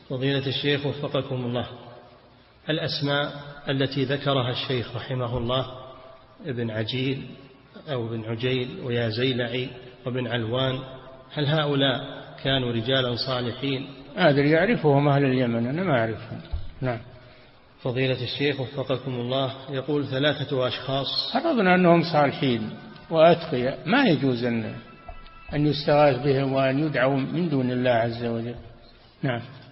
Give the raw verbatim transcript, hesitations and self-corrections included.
فضيلة الشيخ وفقكم الله، الأسماء التي ذكرها الشيخ رحمه الله ابن عجيل أو ابن عجيل ويا زيلعي وابن علوان، هل هؤلاء كانوا رجالا صالحين؟ أدري، يعرفهم أهل اليمن، أنا ما أعرفهم. نعم. فضيلة الشيخ وفقكم الله، يقول ثلاثة أشخاص فرضنا أنهم صالحين وأتقياء، ما يجوز أن أن يستغاث بهم وأن يدعوا من دون الله عز وجل. نعم.